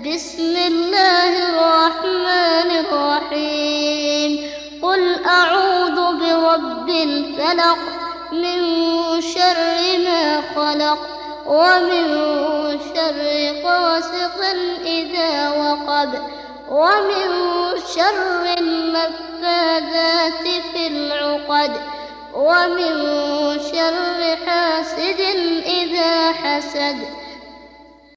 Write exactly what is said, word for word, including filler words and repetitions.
بسم الله الرحمن الرحيم قل أعوذ برب الفلق من شر ما خلق ومن شر غاسق إذا وقب ومن شر النفاثات في العقد ومن شر حاسد إذا حسد